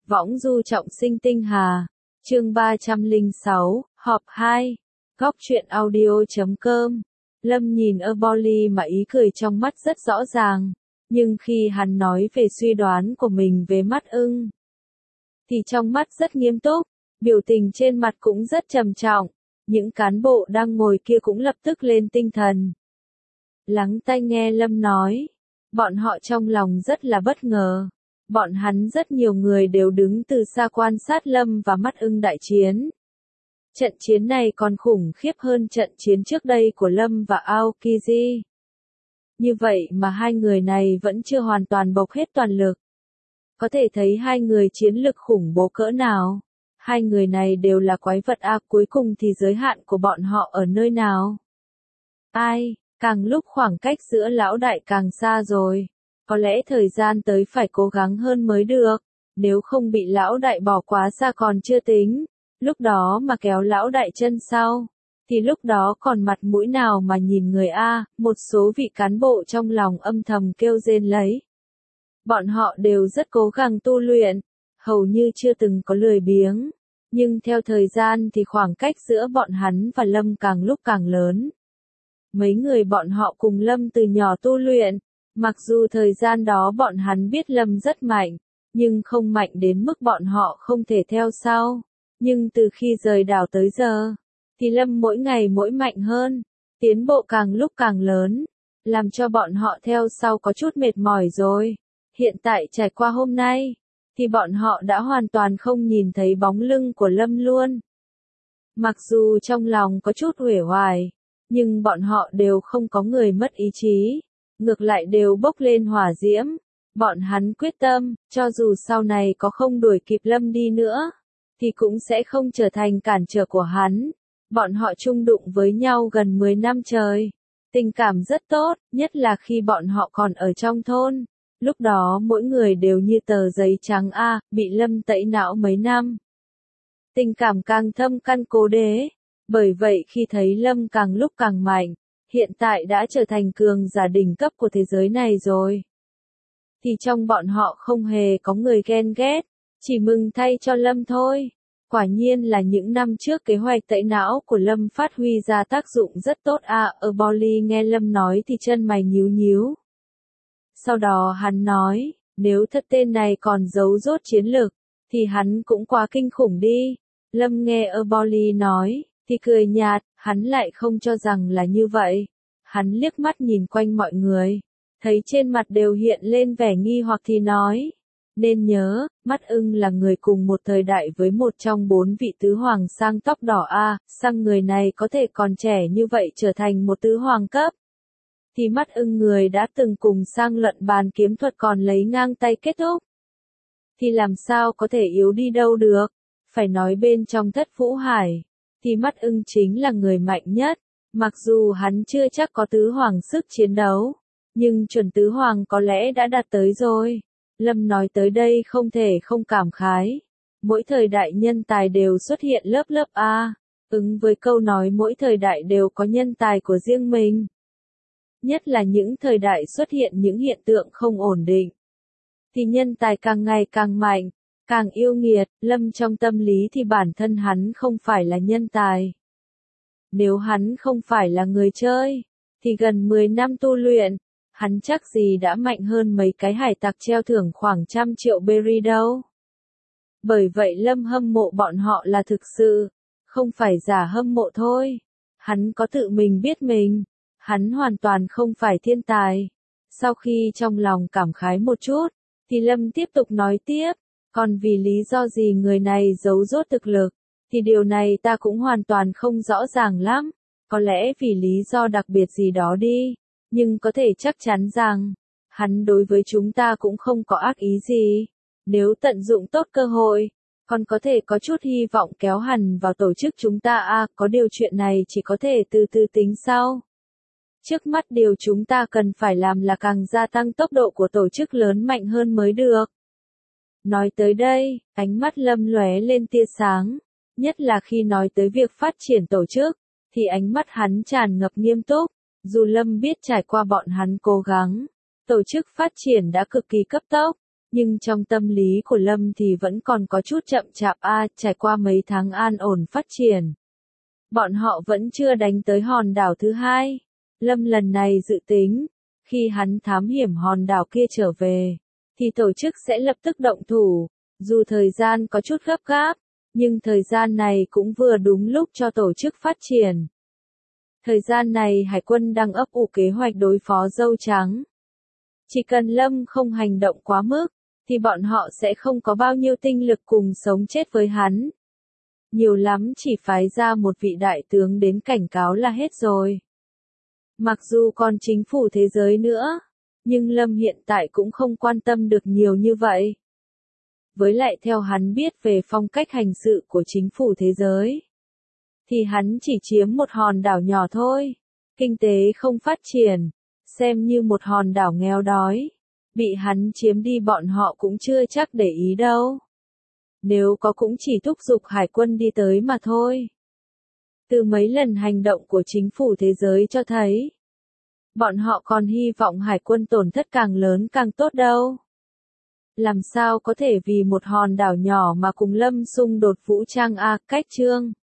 Võng du trọng sinh tinh hà. Chương 306, họp 2. Góc truyện audio.com. Lâm nhìn Euboli mà ý cười trong mắt rất rõ ràng, nhưng khi hắn nói về suy đoán của mình về mắt ưng, thì trong mắt rất nghiêm túc, biểu tình trên mặt cũng rất trầm trọng. Những cán bộ đang ngồi kia cũng lập tức lên tinh thần, lắng tai nghe Lâm nói. Bọn họ trong lòng rất là bất ngờ. Bọn hắn rất nhiều người đều đứng từ xa quan sát Lâm và mắt ưng đại chiến. Trận chiến này còn khủng khiếp hơn trận chiến trước đây của Lâm và Aokiji. Như vậy mà hai người này vẫn chưa hoàn toàn bộc hết toàn lực. Có thể thấy hai người chiến lực khủng bố cỡ nào. Hai người này đều là quái vật cuối cùng thì giới hạn của bọn họ ở nơi nào? Ai, càng lúc khoảng cách giữa lão đại càng xa rồi. Có lẽ thời gian tới phải cố gắng hơn mới được. Nếu không bị lão đại bỏ quá xa còn chưa tính. Lúc đó mà kéo lão đại chân sau, thì lúc đó còn mặt mũi nào mà nhìn người một số vị cán bộ trong lòng âm thầm kêu rên lấy. Bọn họ đều rất cố gắng tu luyện, hầu như chưa từng có lười biếng. Nhưng theo thời gian thì khoảng cách giữa bọn hắn và Lâm càng lúc càng lớn. Mấy người bọn họ cùng Lâm từ nhỏ tu luyện, mặc dù thời gian đó bọn hắn biết Lâm rất mạnh, nhưng không mạnh đến mức bọn họ không thể theo sau. Nhưng từ khi rời đảo tới giờ, thì Lâm mỗi ngày mỗi mạnh hơn, tiến bộ càng lúc càng lớn, làm cho bọn họ theo sau có chút mệt mỏi rồi. Hiện tại trải qua hôm nay, thì bọn họ đã hoàn toàn không nhìn thấy bóng lưng của Lâm luôn. Mặc dù trong lòng có chút uể oải, nhưng bọn họ đều không có người mất ý chí, ngược lại đều bốc lên hỏa diễm. Bọn hắn quyết tâm, cho dù sau này có không đuổi kịp Lâm đi nữa, thì cũng sẽ không trở thành cản trở của hắn. Bọn họ chung đụng với nhau gần 10 năm trời. Tình cảm rất tốt, nhất là khi bọn họ còn ở trong thôn. Lúc đó mỗi người đều như tờ giấy trắng bị Lâm tẩy não mấy năm. Tình cảm càng thâm căn cố đế. Bởi vậy khi thấy Lâm càng lúc càng mạnh, hiện tại đã trở thành cường giả đỉnh cấp của thế giới này rồi, thì trong bọn họ không hề có người ghen ghét. Chỉ mừng thay cho Lâm thôi. Quả nhiên là những năm trước kế hoạch tẩy não của Lâm phát huy ra tác dụng rất tốt Euboli nghe Lâm nói thì chân mày nhíu nhíu. Sau đó hắn nói, nếu thật tên này còn giấu giốt chiến lực, thì hắn cũng quá kinh khủng đi. Lâm nghe Euboli nói, thì cười nhạt, hắn lại không cho rằng là như vậy. Hắn liếc mắt nhìn quanh mọi người, thấy trên mặt đều hiện lên vẻ nghi hoặc thì nói. Nên nhớ, mắt ưng là người cùng một thời đại với một trong 4 vị tứ hoàng sang tóc đỏ sang người này có thể còn trẻ như vậy trở thành một tứ hoàng cấp. Thì mắt ưng người đã từng cùng sang luận bàn kiếm thuật còn lấy ngang tay kết thúc. Thì làm sao có thể yếu đi đâu được, phải nói bên trong Thất Vũ Hải, thì mắt ưng chính là người mạnh nhất. Mặc dù hắn chưa chắc có tứ hoàng sức chiến đấu, nhưng chuẩn tứ hoàng có lẽ đã đạt tới rồi. Lâm nói tới đây không thể không cảm khái. Mỗi thời đại nhân tài đều xuất hiện lớp lớp ứng với câu nói mỗi thời đại đều có nhân tài của riêng mình. Nhất là những thời đại xuất hiện những hiện tượng không ổn định, thì nhân tài càng ngày càng mạnh, càng yêu nghiệt. Lâm trong tâm lý thì bản thân hắn không phải là nhân tài. Nếu hắn không phải là người chơi, thì gần 10 năm tu luyện, hắn chắc gì đã mạnh hơn mấy cái hải tặc treo thưởng khoảng 100 triệu berry đâu. Bởi vậy Lâm hâm mộ bọn họ là thực sự, không phải giả hâm mộ thôi. Hắn có tự mình biết mình, hắn hoàn toàn không phải thiên tài. Sau khi trong lòng cảm khái một chút, thì Lâm tiếp tục nói tiếp, còn vì lý do gì người này giấu giốt thực lực, thì điều này ta cũng hoàn toàn không rõ ràng lắm. Có lẽ vì lý do đặc biệt gì đó đi. Nhưng có thể chắc chắn rằng, hắn đối với chúng ta cũng không có ác ý gì. Nếu tận dụng tốt cơ hội, còn có thể có chút hy vọng kéo hắn vào tổ chức chúng ta có điều chuyện này chỉ có thể từ từ tính sau. Trước mắt điều chúng ta cần phải làm là càng gia tăng tốc độ của tổ chức lớn mạnh hơn mới được. Nói tới đây, ánh mắt Lâm lóe lên tia sáng, nhất là khi nói tới việc phát triển tổ chức, thì ánh mắt hắn tràn ngập nghiêm túc. Dù Lâm biết trải qua bọn hắn cố gắng, tổ chức phát triển đã cực kỳ cấp tốc, Nhưng trong tâm lý của Lâm thì vẫn còn có chút chậm chạp trải qua mấy tháng an ổn phát triển. Bọn họ vẫn chưa đánh tới hòn đảo thứ hai. Lâm lần này dự tính, khi hắn thám hiểm hòn đảo kia trở về, thì tổ chức sẽ lập tức động thủ. Dù thời gian có chút gấp gáp, nhưng thời gian này cũng vừa đúng lúc cho tổ chức phát triển. Thời gian này Hải quân đang ấp ủ kế hoạch đối phó dâu trắng. Chỉ cần Lâm không hành động quá mức, thì bọn họ sẽ không có bao nhiêu tinh lực cùng sống chết với hắn. Nhiều lắm chỉ phái ra một vị đại tướng đến cảnh cáo là hết rồi. Mặc dù còn chính phủ thế giới nữa, nhưng Lâm hiện tại cũng không quan tâm được nhiều như vậy. Với lại theo hắn biết về phong cách hành sự của chính phủ thế giới, thì hắn chỉ chiếm một hòn đảo nhỏ thôi. Kinh tế không phát triển, xem như một hòn đảo nghèo đói. Bị hắn chiếm đi bọn họ cũng chưa chắc để ý đâu. Nếu có cũng chỉ thúc giục hải quân đi tới mà thôi. Từ mấy lần hành động của chính phủ thế giới cho thấy, bọn họ còn hy vọng hải quân tổn thất càng lớn càng tốt đâu. Làm sao có thể vì một hòn đảo nhỏ mà cùng Lâm xung đột vũ trang cách chương.